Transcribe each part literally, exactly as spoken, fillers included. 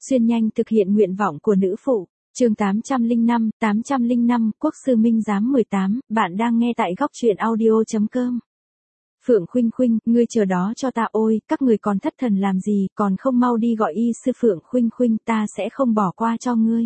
xuyên nhanh thực hiện nguyện vọng của nữ phụ. Chương tám trăm lẻ năm, tám trăm lẻ năm, Quốc sư Minh giám mười tám, bạn đang nghe tại góc truyện audio chấm com. Phượng Khuynh Khuynh, ngươi chờ đó cho ta, ôi, các người còn thất thần làm gì, còn không mau đi gọi y sư. Phượng Khuynh Khuynh, ta sẽ không bỏ qua cho ngươi.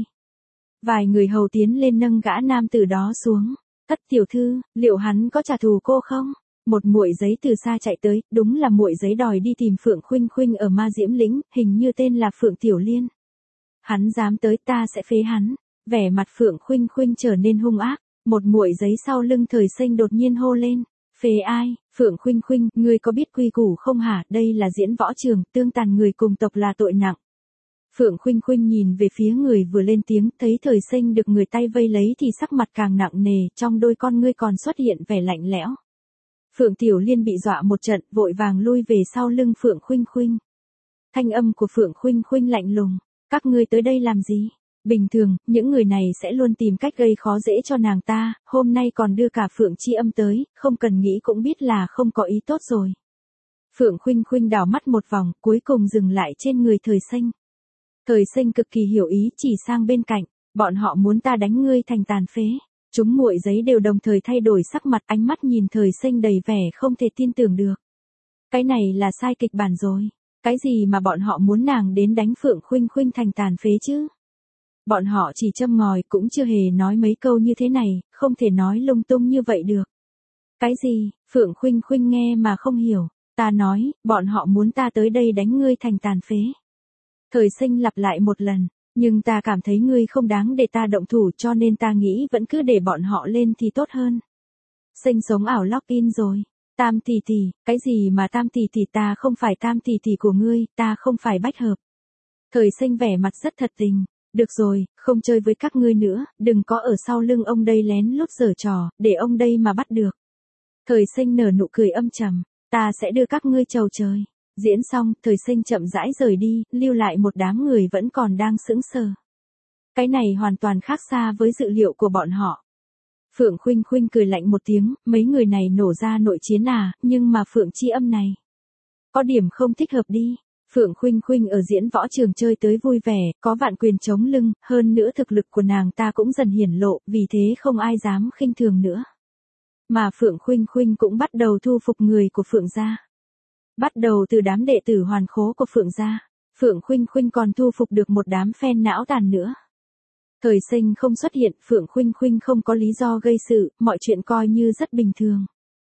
Vài người hầu tiến lên nâng gã nam tử đó xuống. Thất tiểu thư, liệu hắn có trả thù cô không? Một muội giấy từ xa chạy tới, đúng là muội giấy đòi đi tìm Phượng Khuynh Khuynh ở Ma Diễm Lĩnh, hình như tên là Phượng Tiểu Liên. Hắn dám tới, ta sẽ phế hắn. Vẻ mặt Phượng Khuynh Khuynh trở nên hung ác, một muội giấy sau lưng Thời Xanh đột nhiên hô lên, phế ai? Phượng Khuynh Khuynh, ngươi có biết quy củ không hả? Đây là diễn võ trường, tương tàn người cùng tộc là tội nặng. Phượng Khuynh Khuynh nhìn về phía người vừa lên tiếng, thấy Thời Xanh được người tay vây lấy thì sắc mặt càng nặng nề, trong đôi con ngươi còn xuất hiện vẻ lạnh lẽo. Phượng Tiểu Liên bị dọa một trận, vội vàng lui về sau lưng Phượng Khuynh Khuynh. Thanh âm của Phượng Khuynh Khuynh lạnh lùng, các ngươi tới đây làm gì? Bình thường, những người này sẽ luôn tìm cách gây khó dễ cho nàng ta, hôm nay còn đưa cả Phượng Chi Âm tới, không cần nghĩ cũng biết là không có ý tốt rồi. Phượng Khuynh Khuynh đảo mắt một vòng, cuối cùng dừng lại trên người Thời Xanh. Thời Xanh cực kỳ hiểu ý, chỉ sang bên cạnh, bọn họ muốn ta đánh ngươi thành tàn phế. Chúng muội giấy đều đồng thời thay đổi sắc mặt, ánh mắt nhìn Thời Xanh đầy vẻ không thể tin tưởng được. Cái này là sai kịch bản rồi. Cái gì mà bọn họ muốn nàng đến đánh Phượng Khuynh Khuynh thành tàn phế chứ? Bọn họ chỉ châm ngòi, cũng chưa hề nói mấy câu như thế này, không thể nói lung tung như vậy được. Cái gì? Phượng Khuynh Khuynh nghe mà không hiểu. Ta nói, bọn họ muốn ta tới đây đánh ngươi thành tàn phế. Thời Xanh lặp lại một lần, nhưng ta cảm thấy ngươi không đáng để ta động thủ, cho nên ta nghĩ vẫn cứ để bọn họ lên thì tốt hơn. Xanh sống ảo login rồi. Tam tỷ tỷ, cái gì mà tam tỷ tỷ? Ta không phải tam tỷ tỷ của ngươi, ta không phải bách hợp. Thời Xanh vẻ mặt rất thật tình, được rồi, không chơi với các ngươi nữa, đừng có ở sau lưng ông đây lén lút giở trò, để ông đây mà bắt được. Thời Xanh nở nụ cười âm trầm, ta sẽ đưa các ngươi chầu trời. Diễn xong, Thời Xanh chậm rãi rời đi, lưu lại một đám người vẫn còn đang sững sờ. Cái này hoàn toàn khác xa với dự liệu của bọn họ. Phượng Khuynh Khuynh cười lạnh một tiếng, mấy người này nổ ra nội chiến à, nhưng mà Phượng Chi Âm này có điểm không thích hợp đi. Phượng Khuynh Khuynh ở diễn võ trường chơi tới vui vẻ, có vạn quyền chống lưng, hơn nữa thực lực của nàng ta cũng dần hiển lộ, vì thế không ai dám khinh thường nữa. Mà Phượng Khuynh Khuynh cũng bắt đầu thu phục người của Phượng gia. Bắt đầu từ đám đệ tử hoàn khố của Phượng gia, Phượng Khuynh Khuynh còn thu phục được một đám phen não tàn nữa. Thời Xanh không xuất hiện, Phượng Khuynh Khuynh không có lý do gây sự, mọi chuyện coi như rất bình thường.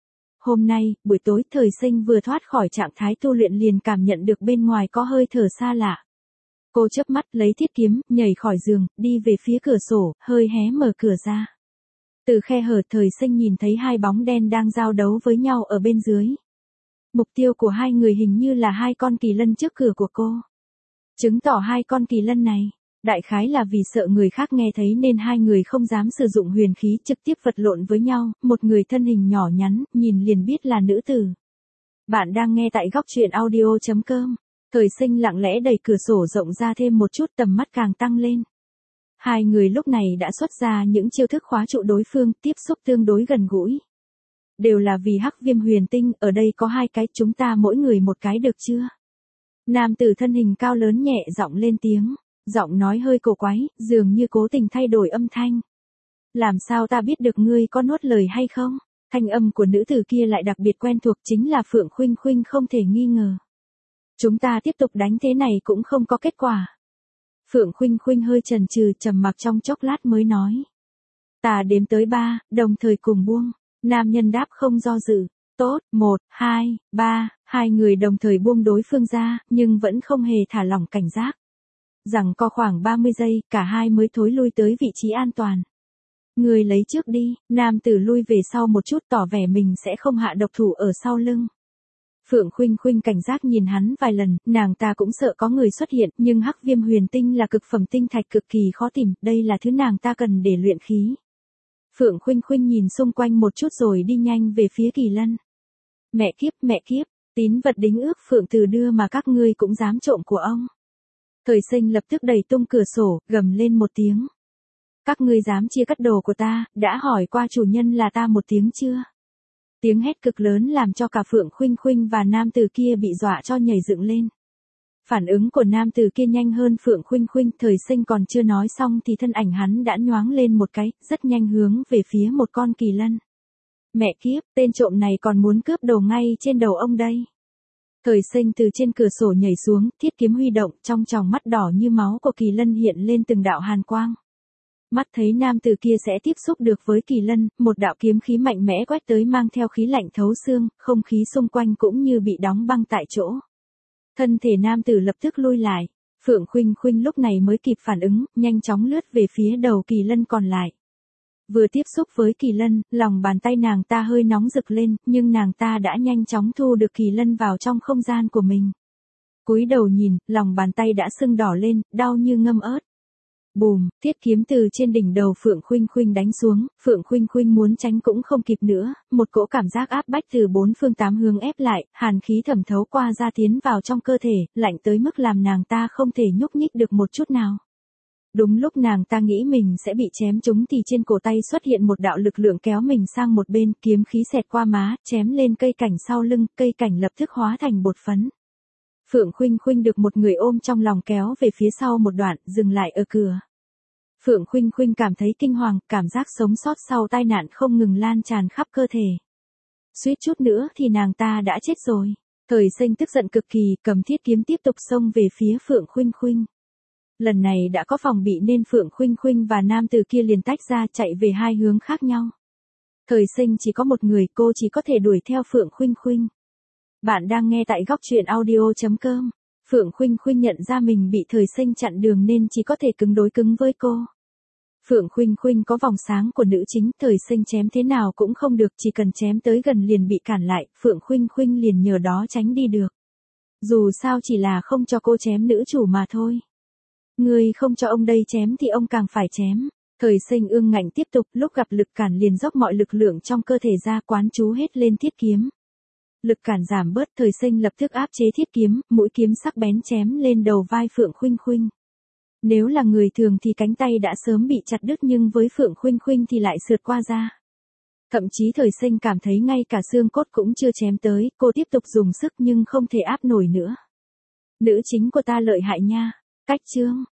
Hôm nay, buổi tối, Thời Xanh vừa thoát khỏi trạng thái tu luyện liền cảm nhận được bên ngoài có hơi thở xa lạ. Cô chớp mắt lấy thiết kiếm, nhảy khỏi giường, đi về phía cửa sổ, hơi hé mở cửa ra. Từ khe hở, Thời Xanh nhìn thấy hai bóng đen đang giao đấu với nhau ở bên dưới. Mục tiêu của hai người hình như là hai con kỳ lân trước cửa của cô. Chứng tỏ hai con kỳ lân này, đại khái là vì sợ người khác nghe thấy nên hai người không dám sử dụng huyền khí, trực tiếp vật lộn với nhau, một người thân hình nhỏ nhắn, nhìn liền biết là nữ tử. Bạn đang nghe tại góc truyện audio chấm com. Thời Xanh lặng lẽ đẩy cửa sổ rộng ra thêm một chút, tầm mắt càng tăng lên. Hai người lúc này đã xuất ra những chiêu thức khóa trụ đối phương, tiếp xúc tương đối gần gũi. Đều là vì Hắc Viêm Huyền Tinh, ở đây có hai cái, chúng ta mỗi người một cái được chưa? Nam tử thân hình cao lớn nhẹ giọng lên tiếng, giọng nói hơi cổ quái, dường như cố tình thay đổi âm thanh. Làm sao ta biết được ngươi có nuốt lời hay không? Thanh âm của nữ tử kia lại đặc biệt quen thuộc, chính là Phượng Khuynh Khuynh không thể nghi ngờ. Chúng ta tiếp tục đánh thế này cũng không có kết quả. Phượng Khuynh Khuynh hơi chần chừ, trầm mặc trong chốc lát mới nói. Ta đếm tới ba, đồng thời cùng buông. Nam nhân đáp không do dự. Tốt, một, hai, ba, hai người đồng thời buông đối phương ra, nhưng vẫn không hề thả lỏng cảnh giác. Rằng co khoảng ba mươi giây, cả hai mới thối lui tới vị trí an toàn. Người lấy trước đi, nam tử lui về sau một chút, tỏ vẻ mình sẽ không hạ độc thủ ở sau lưng. Phượng Khuynh Khuynh cảnh giác nhìn hắn vài lần, nàng ta cũng sợ có người xuất hiện, nhưng Hắc Viêm Huyền Tinh là cực phẩm tinh thạch cực kỳ khó tìm, đây là thứ nàng ta cần để luyện khí. Phượng Khuynh Khuynh nhìn xung quanh một chút rồi đi nhanh về phía Kỳ Lân. Mẹ kiếp, mẹ kiếp, tín vật đính ước Phượng Từ đưa mà các ngươi cũng dám trộm của ông. Thời Xanh lập tức đẩy tung cửa sổ, gầm lên một tiếng. Các ngươi dám chia cắt đồ của ta, đã hỏi qua chủ nhân là ta một tiếng chưa? Tiếng hét cực lớn làm cho cả Phượng Khuynh Khuynh và nam tử kia bị dọa cho nhảy dựng lên. Phản ứng của nam tử kia nhanh hơn Phượng Khuynh Khuynh, Thời Sinh còn chưa nói xong thì thân ảnh hắn đã nhoáng lên một cái, rất nhanh hướng về phía một con kỳ lân. Mẹ kiếp, tên trộm này còn muốn cướp đồ ngay trên đầu ông đây. Thời Sinh từ trên cửa sổ nhảy xuống, thiết kiếm huy động, trong tròng mắt đỏ như máu của kỳ lân hiện lên từng đạo hàn quang. Mắt thấy nam tử kia sẽ tiếp xúc được với kỳ lân, một đạo kiếm khí mạnh mẽ quét tới mang theo khí lạnh thấu xương, không khí xung quanh cũng như bị đóng băng tại chỗ. Thân thể nam tử lập tức lui lại, Phượng Khuynh Khuynh lúc này mới kịp phản ứng, nhanh chóng lướt về phía đầu kỳ lân còn lại. Vừa tiếp xúc với kỳ lân, lòng bàn tay nàng ta hơi nóng rực lên, nhưng nàng ta đã nhanh chóng thu được kỳ lân vào trong không gian của mình. Cúi đầu nhìn, lòng bàn tay đã sưng đỏ lên, đau như ngâm ớt. Bùm, thiết kiếm từ trên đỉnh đầu Phượng Khuynh Khuynh đánh xuống, Phượng Khuynh Khuynh muốn tránh cũng không kịp nữa, một cỗ cảm giác áp bách từ bốn phương tám hướng ép lại, hàn khí thẩm thấu qua da tiến vào trong cơ thể, lạnh tới mức làm nàng ta không thể nhúc nhích được một chút nào. Đúng lúc nàng ta nghĩ mình sẽ bị chém trúng thì trên cổ tay xuất hiện một đạo lực lượng kéo mình sang một bên, kiếm khí xẹt qua má, chém lên cây cảnh sau lưng, cây cảnh lập tức hóa thành bột phấn. Phượng Khuynh Khuynh được một người ôm trong lòng kéo về phía sau một đoạn, dừng lại ở cửa. Phượng Khuynh Khuynh cảm thấy kinh hoàng, cảm giác sống sót sau tai nạn không ngừng lan tràn khắp cơ thể. Suýt chút nữa thì nàng ta đã chết rồi. Thời Sinh tức giận cực kỳ, cầm thiết kiếm tiếp tục xông về phía Phượng Khuynh Khuynh. Lần này đã có phòng bị nên Phượng Khuynh Khuynh và nam tử kia liền tách ra chạy về hai hướng khác nhau. Thời Sinh chỉ có một người, cô chỉ có thể đuổi theo Phượng Khuynh Khuynh. Bạn đang nghe tại góc truyện audio chấm com. Phượng Khuynh Khuynh nhận ra mình bị Thời Sinh chặn đường nên chỉ có thể cứng đối cứng với cô. Phượng Khuynh Khuynh có vòng sáng của nữ chính, Thời Sinh chém thế nào cũng không được, chỉ cần chém tới gần liền bị cản lại, Phượng Khuynh Khuynh liền nhờ đó tránh đi được. Dù sao chỉ là không cho cô chém nữ chủ mà thôi. Ngươi không cho ông đây chém thì ông càng phải chém. Thời Sinh ương ngạnh tiếp tục, lúc gặp lực cản liền dốc mọi lực lượng trong cơ thể ra, quán chú hết lên thiết kiếm. Lực cản giảm bớt, Thời Sinh lập tức áp chế thiết kiếm, mũi kiếm sắc bén chém lên đầu vai Phượng Khuynh Khuynh. Nếu là người thường thì cánh tay đã sớm bị chặt đứt, nhưng với Phượng Khuynh Khuynh thì lại sượt qua da. Thậm chí Thời Sinh cảm thấy ngay cả xương cốt cũng chưa chém tới, cô tiếp tục dùng sức nhưng không thể áp nổi nữa. Nữ chính của ta lợi hại nha. Cách chương